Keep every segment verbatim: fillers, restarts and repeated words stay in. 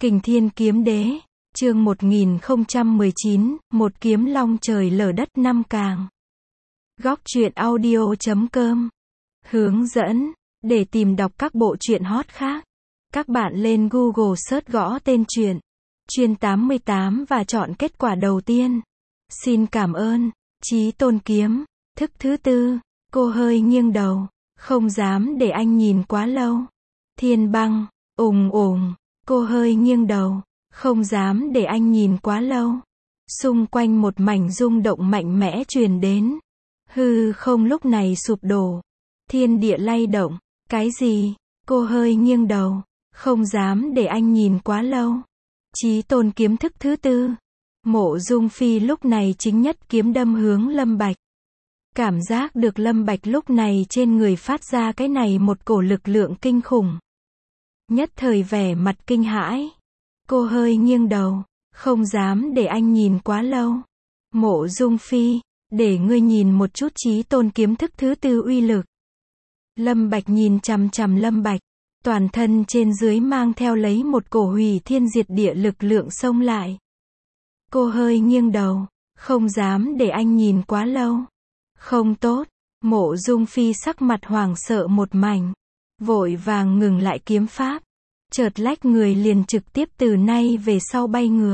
Kình Thiên Kiếm Đế, chương một nghìn không trăm mười chín, một kiếm long trời lở đất năm càng. Góc truyện audio chấm com. Hướng dẫn, để tìm đọc các bộ truyện hot khác, các bạn lên Google search gõ tên truyện, Chuyên tám mươi tám và chọn kết quả đầu tiên. Xin cảm ơn. Chí Tôn Kiếm, thức thứ tư, cô hơi nghiêng đầu, không dám để anh nhìn quá lâu. Thiên Băng, ùng ùng, cô hơi nghiêng đầu, không dám để anh nhìn quá lâu. Xung quanh một mảnh rung động mạnh mẽ truyền đến. Hư không lúc này sụp đổ. Thiên địa lay động. Cái gì? Cô hơi nghiêng đầu, không dám để anh nhìn quá lâu. Chí Tôn Kiếm thức thứ tư. Mộ Dung Phi lúc này chính nhất kiếm đâm hướng Lâm Bạch. Cảm giác được Lâm Bạch lúc này trên người phát ra cái này một cổ lực lượng kinh khủng. Nhất thời vẻ mặt kinh hãi. Cô hơi nghiêng đầu, không dám để anh nhìn quá lâu. Mộ Dung Phi, để ngươi nhìn một chút Chí Tôn Kiếm thức thứ tư uy lực. Lâm Bạch nhìn chằm chằm Lâm Bạch, toàn thân trên dưới mang theo lấy một cổ hủy thiên diệt địa lực lượng xông lại. Cô hơi nghiêng đầu, không dám để anh nhìn quá lâu. Không tốt, Mộ Dung Phi sắc mặt hoảng sợ một mảnh, vội vàng ngừng lại kiếm pháp, chợt lách người liền trực tiếp từ nay về sau bay ngược.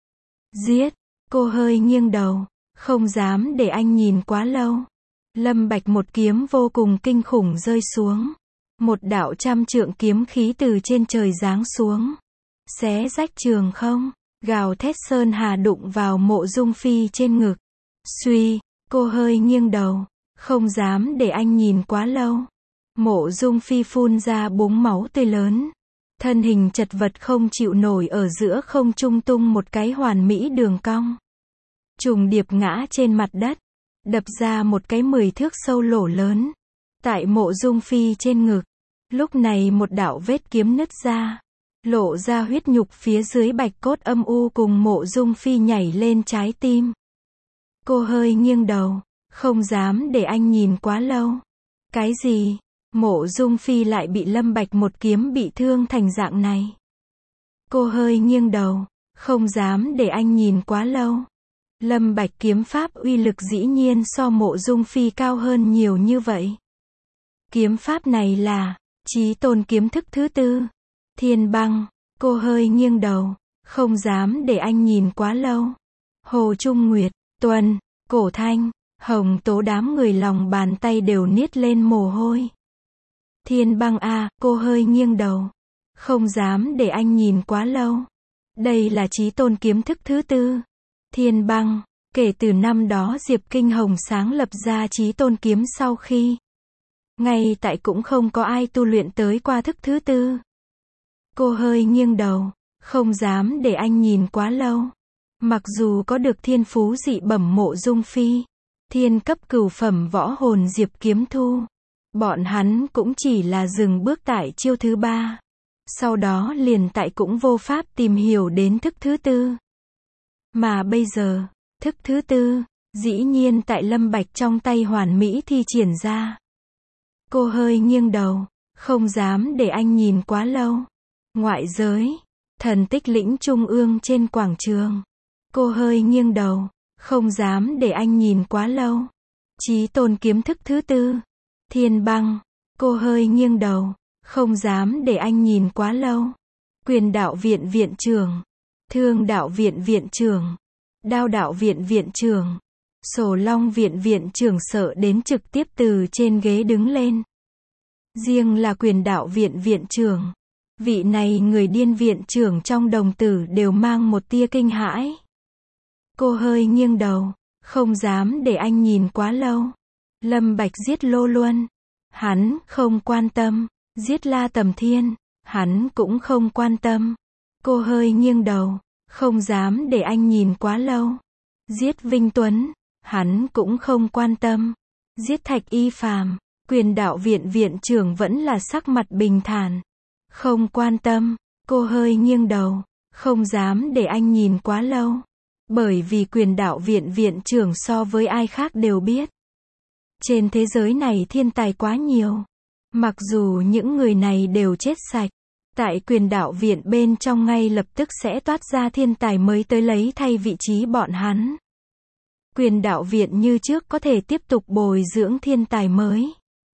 Giết, cô hơi nghiêng đầu, không dám để anh nhìn quá lâu. Lâm Bạch một kiếm vô cùng kinh khủng rơi xuống. Một đạo trăm trượng kiếm khí từ trên trời giáng xuống, xé rách trường không, gào thét sơn hà đụng vào Mộ Dung Phi trên ngực. Suy, cô hơi nghiêng đầu, không dám để anh nhìn quá lâu. Mộ Dung Phi phun ra búng máu tươi lớn, thân hình chật vật không chịu nổi ở giữa không trung tung một cái hoàn mỹ đường cong, trùng điệp ngã trên mặt đất, đập ra một cái mười thước sâu lỗ lớn tại Mộ Dung Phi trên ngực. Lúc này một đạo vết kiếm nứt ra, lộ ra huyết nhục phía dưới bạch cốt âm u cùng Mộ Dung Phi nhảy lên trái tim. Cô hơi nghiêng đầu, không dám để anh nhìn quá lâu. Cái gì? Mộ Dung Phi lại bị Lâm Bạch một kiếm bị thương thành dạng này. Cô hơi nghiêng đầu, không dám để anh nhìn quá lâu. Lâm Bạch kiếm pháp uy lực dĩ nhiên so Mộ Dung Phi cao hơn nhiều như vậy. Kiếm pháp này là Chí Tôn Kiếm thức thứ tư. Thiên Băng, cô hơi nghiêng đầu, không dám để anh nhìn quá lâu. Hồ Trung Nguyệt, Tuần, Cổ Thanh, Hồng Tố đám người lòng bàn tay đều niết lên mồ hôi. Thiên Băng a, cô hơi nghiêng đầu, không dám để anh nhìn quá lâu. Đây là Chí Tôn Kiếm thức thứ tư. Thiên Băng, kể từ năm đó Diệp Kinh Hồng sáng lập ra Chí Tôn Kiếm sau khi, ngay tại cũng không có ai tu luyện tới qua thức thứ tư. Cô hơi nghiêng đầu, không dám để anh nhìn quá lâu. Mặc dù có được thiên phú dị bẩm Mộ Dung Phi, thiên cấp cửu phẩm võ hồn Diệp Kiếm Thu, bọn hắn cũng chỉ là dừng bước tại chiêu thứ ba. Sau đó liền tại cũng vô pháp tìm hiểu đến thức thứ tư. Mà bây giờ, thức thứ tư, dĩ nhiên tại Lâm Bạch trong tay hoàn mỹ thi triển ra. Cô hơi nghiêng đầu, không dám để anh nhìn quá lâu. Ngoại giới, thần tích lĩnh trung ương trên quảng trường. Cô hơi nghiêng đầu, không dám để anh nhìn quá lâu. Chí Tôn Kiếm thức thứ tư. Thiên Băng, cô hơi nghiêng đầu, không dám để anh nhìn quá lâu. Quyền đạo viện viện trưởng, Thương đạo viện viện trưởng, Đao đạo viện viện trưởng, Sổ Long viện viện trưởng sợ đến trực tiếp từ trên ghế đứng lên. Riêng là Quyền đạo viện viện trưởng, vị này người điên viện trưởng trong đồng tử đều mang một tia kinh hãi. Cô hơi nghiêng đầu, không dám để anh nhìn quá lâu. Lâm Bạch giết Lô Luân, hắn không quan tâm. Giết La Tầm Thiên, hắn cũng không quan tâm. Cô hơi nghiêng đầu, không dám để anh nhìn quá lâu. Giết Vinh Tuấn, hắn cũng không quan tâm. Giết Thạch Y Phàm, Quyền đạo viện viện trưởng vẫn là sắc mặt bình thản, không quan tâm. Cô hơi nghiêng đầu, không dám để anh nhìn quá lâu. Bởi vì Quyền đạo viện viện trưởng so với ai khác đều biết, trên thế giới này thiên tài quá nhiều. Mặc dù những người này đều chết sạch, Tại quyền đạo viện bên trong ngay lập tức sẽ toát ra thiên tài mới tới lấy thay vị trí bọn hắn. Quyền đạo viện như trước có thể tiếp tục bồi dưỡng thiên tài mới.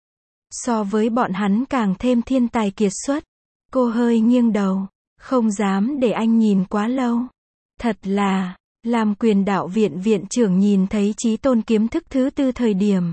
So với bọn hắn càng thêm thiên tài kiệt xuất. Cô hơi nghiêng đầu. Không dám để anh nhìn quá lâu. Thật là, làm quyền đạo viện viện trưởng nhìn thấy Chí Tôn kiếm thức thứ tư thời điểm.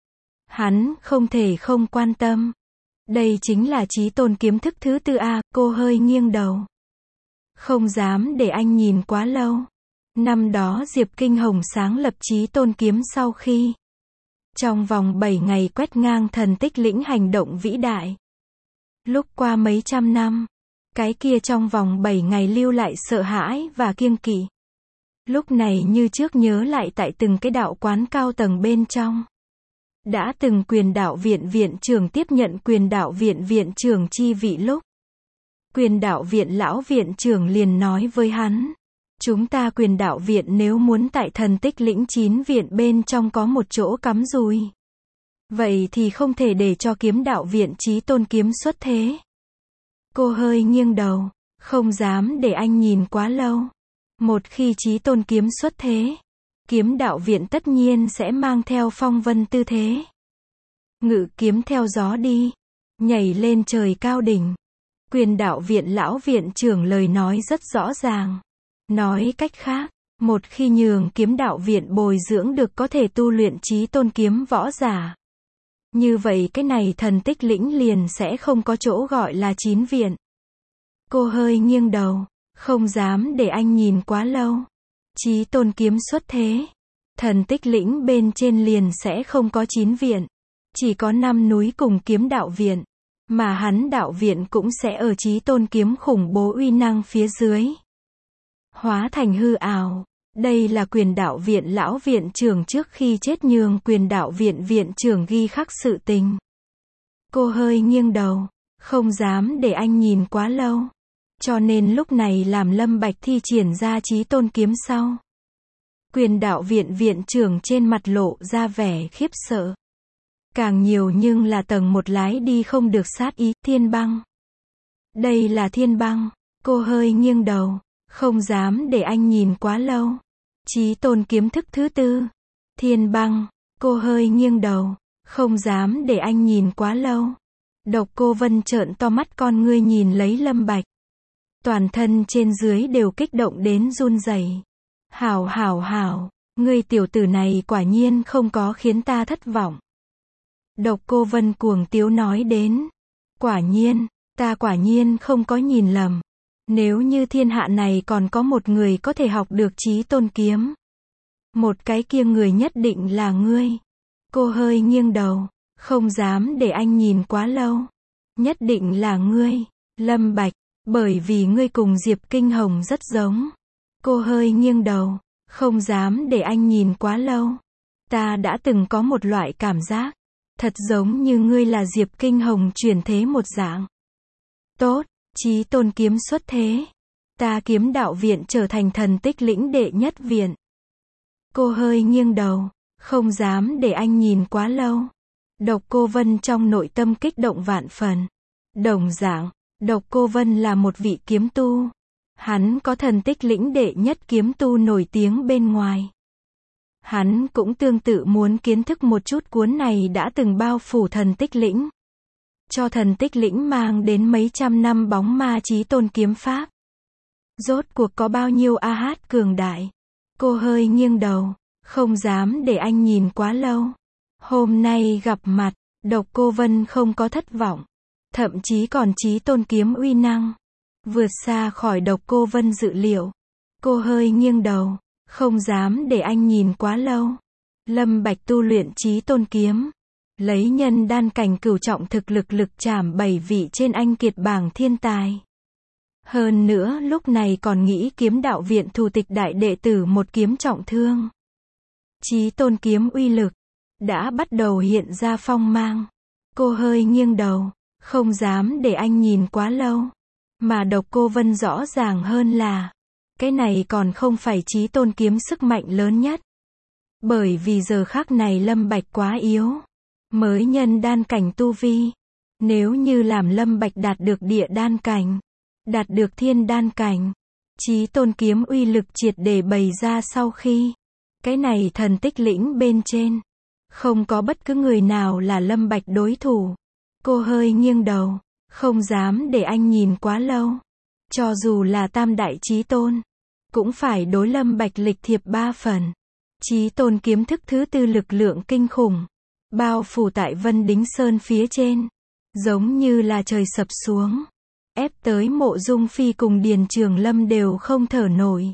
Hắn không thể không quan tâm. Đây chính là Chí Tôn kiếm thức thứ tư a, cô hơi nghiêng đầu. Không dám để anh nhìn quá lâu. Năm đó Diệp Kinh Hồng sáng lập Chí Tôn kiếm sau khi trong vòng bảy ngày quét ngang thần tích lĩnh hành động vĩ đại. Lúc qua mấy trăm năm, cái kia trong vòng bảy ngày lưu lại sợ hãi và kiêng kỵ. Lúc này như trước nhớ lại tại từng cái đạo quán cao tầng bên trong. Đã từng quyền đạo viện viện trưởng tiếp nhận quyền đạo viện viện trưởng chi vị lúc. Quyền đạo viện lão viện trưởng liền nói với hắn. Chúng ta quyền đạo viện nếu muốn tại thần tích lĩnh chín viện bên trong có một chỗ cắm rùi. Vậy thì không thể để cho kiếm đạo viện Chí Tôn kiếm xuất thế. Cô hơi nghiêng đầu. Không dám để anh nhìn quá lâu. Một khi Chí Tôn kiếm xuất thế. Kiếm đạo viện tất nhiên sẽ mang theo phong vân tư thế. Ngự kiếm theo gió đi. Nhảy lên trời cao đỉnh. Quyền đạo viện lão viện trưởng lời nói rất rõ ràng. Nói cách khác, một khi nhường kiếm đạo viện bồi dưỡng được có thể tu luyện Chí Tôn kiếm võ giả. Như vậy cái này thần tích lĩnh liền sẽ không có chỗ gọi là chín viện. Cô hơi nghiêng đầu. Không dám để anh nhìn quá lâu. Chí Tôn kiếm xuất thế. Thần tích lĩnh bên trên liền sẽ không có chín viện. Chỉ có năm núi cùng kiếm đạo viện. Mà hắn đạo viện cũng sẽ ở Chí Tôn kiếm khủng bố uy năng phía dưới. Hóa thành hư ảo. Đây là quyền đạo viện lão viện trưởng trước khi chết nhường quyền đạo viện viện trưởng ghi khắc sự tình. Cô hơi nghiêng đầu. Không dám để anh nhìn quá lâu. Cho nên lúc này làm Lâm Bạch thi triển ra Chí Tôn kiếm sau. Quyền đạo viện viện trưởng trên mặt lộ ra vẻ khiếp sợ. Càng nhiều nhưng là tầng một lái đi không được sát ý, thiên băng. Đây là thiên băng. Cô hơi nghiêng đầu. Không dám để anh nhìn quá lâu. Chí Tôn kiếm thức thứ tư. Thiên băng. Cô hơi nghiêng đầu. Không dám để anh nhìn quá lâu. Độc Cô Vân trợn to mắt con ngươi nhìn lấy Lâm Bạch. Toàn thân trên dưới đều kích động đến run rẩy. Hảo hảo hảo, ngươi tiểu tử này quả nhiên không có khiến ta thất vọng. Độc Cô Vân cuồng tiếu nói đến. Quả nhiên, ta quả nhiên không có nhìn lầm. Nếu như thiên hạ này còn có một người có thể học được Chí Tôn kiếm. Một cái kia người nhất định là ngươi. Cô hơi nghiêng đầu. Không dám để anh nhìn quá lâu. Nhất định là ngươi, Lâm Bạch. Bởi vì ngươi cùng Diệp Kinh Hồng rất giống. Cô hơi nghiêng đầu. Không dám để anh nhìn quá lâu. Ta đã từng có một loại cảm giác. Thật giống như ngươi là Diệp Kinh Hồng chuyển thế một dạng. Tốt, Chí Tôn kiếm xuất thế. Ta kiếm đạo viện trở thành thần tích lĩnh đệ nhất viện. Cô hơi nghiêng đầu. Không dám để anh nhìn quá lâu. Độc Cô Vân trong nội tâm kích động vạn phần. Đồng dạng, Độc Cô Vân là một vị kiếm tu. Hắn có thần tích lĩnh đệ nhất kiếm tu nổi tiếng bên ngoài. Hắn cũng tương tự muốn kiến thức một chút cuốn này đã từng bao phủ thần tích lĩnh. Cho thần tích lĩnh mang đến mấy trăm năm bóng ma Chí Tôn kiếm pháp. Rốt cuộc có bao nhiêu a hát cường đại. Cô hơi nghiêng đầu. Không dám để anh nhìn quá lâu. Hôm nay gặp mặt, Độc Cô Vân không có thất vọng. Thậm chí còn Chí Tôn kiếm uy năng. Vượt xa khỏi Độc Cô Vân dự liệu. Cô hơi nghiêng đầu. Không dám để anh nhìn quá lâu. Lâm Bạch tu luyện Chí Tôn kiếm. Lấy nhân đan cảnh cửu trọng thực lực lực chảm bảy vị trên anh kiệt bảng thiên tài. Hơn nữa lúc này còn nghĩ kiếm đạo viện thủ tịch đại đệ tử một kiếm trọng thương. Chí Tôn kiếm uy lực. Đã bắt đầu hiện ra phong mang. Cô hơi nghiêng đầu. Không dám để anh nhìn quá lâu. Mà Độc Cô Vân rõ ràng hơn là. Cái này còn không phải Chí Tôn kiếm sức mạnh lớn nhất. Bởi vì giờ khắc này Lâm Bạch quá yếu. Mới nhân đan cảnh tu vi. Nếu như làm Lâm Bạch đạt được địa đan cảnh, đạt được thiên đan cảnh, Chí Tôn kiếm uy lực triệt để bày ra sau khi cái này thần tích lĩnh bên trên, không có bất cứ người nào là Lâm Bạch đối thủ. Cô hơi nghiêng đầu, không dám để anh nhìn quá lâu. Cho dù là tam đại Chí Tôn, cũng phải đối Lâm Bạch lịch thiệp ba phần. Chí Tôn kiếm thức thứ tư lực lượng kinh khủng, bao phủ tại Vân Đính Sơn phía trên, giống như là trời sập xuống, ép tới Mộ Dung Phi cùng Điền Trường Lâm đều không thở nổi.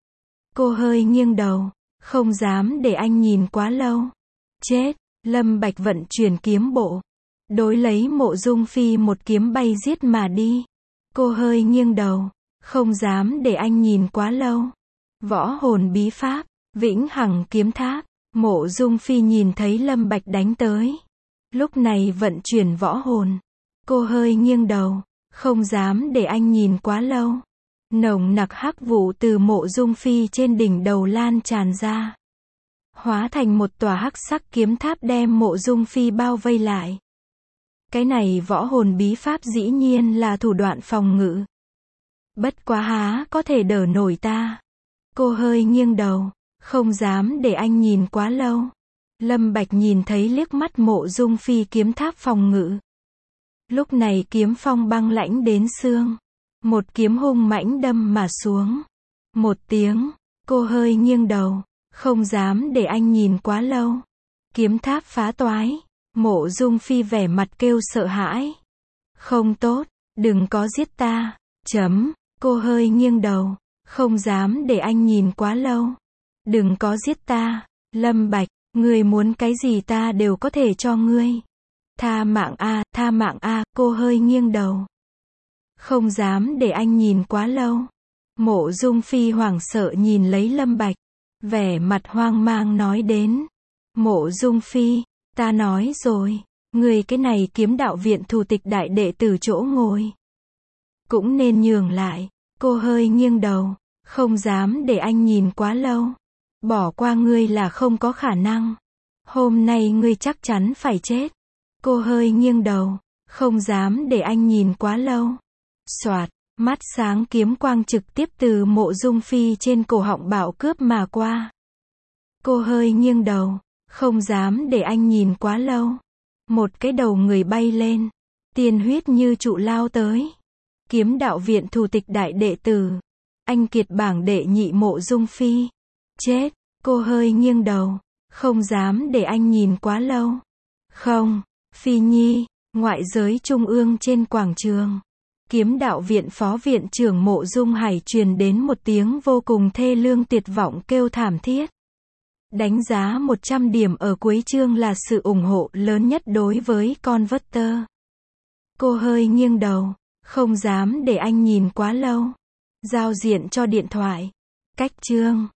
Cô hơi nghiêng đầu, không dám để anh nhìn quá lâu. Chết, Lâm Bạch vận chuyển kiếm bộ, đối lấy Mộ Dung Phi một kiếm bay giết mà đi. Cô hơi nghiêng đầu, không dám để anh nhìn quá lâu. Võ hồn bí pháp, Vĩnh Hằng kiếm tháp. Mộ Dung Phi nhìn thấy Lâm Bạch đánh tới, lúc này vận chuyển võ hồn. Cô hơi nghiêng đầu, không dám để anh nhìn quá lâu. Nồng nặc hắc vụ từ Mộ Dung Phi trên đỉnh đầu lan tràn ra, hóa thành một tòa hắc sắc kiếm tháp đem Mộ Dung Phi bao vây lại. Cái này võ hồn bí pháp dĩ nhiên là thủ đoạn phòng ngự. Bất quá há có thể đỡ nổi ta. Cô hơi nghiêng đầu, không dám để anh nhìn quá lâu. Lâm Bạch nhìn thấy liếc mắt Mộ Dung Phi kiếm tháp phòng ngự. Lúc này kiếm phong băng lãnh đến xương, một kiếm hung mãnh đâm mà xuống. Một tiếng, cô hơi nghiêng đầu, không dám để anh nhìn quá lâu. Kiếm tháp phá toái, Mộ Dung Phi vẻ mặt kêu sợ hãi. Không tốt, đừng có giết ta. Chấm, cô hơi nghiêng đầu, không dám để anh nhìn quá lâu. Đừng có giết ta, Lâm Bạch, ngươi muốn cái gì ta đều có thể cho ngươi. Tha mạng a, tha mạng a, cô hơi nghiêng đầu. Không dám để anh nhìn quá lâu. Mộ Dung Phi hoảng sợ nhìn lấy Lâm Bạch, vẻ mặt hoang mang nói đến. Mộ Dung Phi, ta nói rồi, ngươi cái này kiếm đạo viện thủ tịch đại đệ tử chỗ ngồi, cũng nên nhường lại. Cô hơi nghiêng đầu, không dám để anh nhìn quá lâu. Bỏ qua ngươi là không có khả năng. Hôm nay ngươi chắc chắn phải chết. Cô hơi nghiêng đầu, không dám để anh nhìn quá lâu. Soạt, mắt sáng kiếm quang trực tiếp từ Mộ Dung Phi trên cổ họng bạo cướp mà qua. Cô hơi nghiêng đầu, không dám để anh nhìn quá lâu. Một cái đầu người bay lên, tiên huyết như trụ lao tới. Kiếm đạo viện thủ tịch đại đệ tử, anh kiệt bảng đệ nhị Mộ Dung Phi. Chết, cô hơi nghiêng đầu, không dám để anh nhìn quá lâu. Không, Phi Nhi, ngoại giới trung ương trên quảng trường. Kiếm đạo viện phó viện trưởng Mộ Dung Hải truyền đến một tiếng vô cùng thê lương tuyệt vọng kêu thảm thiết. Đánh giá một trăm điểm ở cuối chương là sự ủng hộ lớn nhất đối với con vớt tơ. Cô hơi nghiêng đầu, không dám để anh nhìn quá lâu. Giao diện cho điện thoại. Cách chương.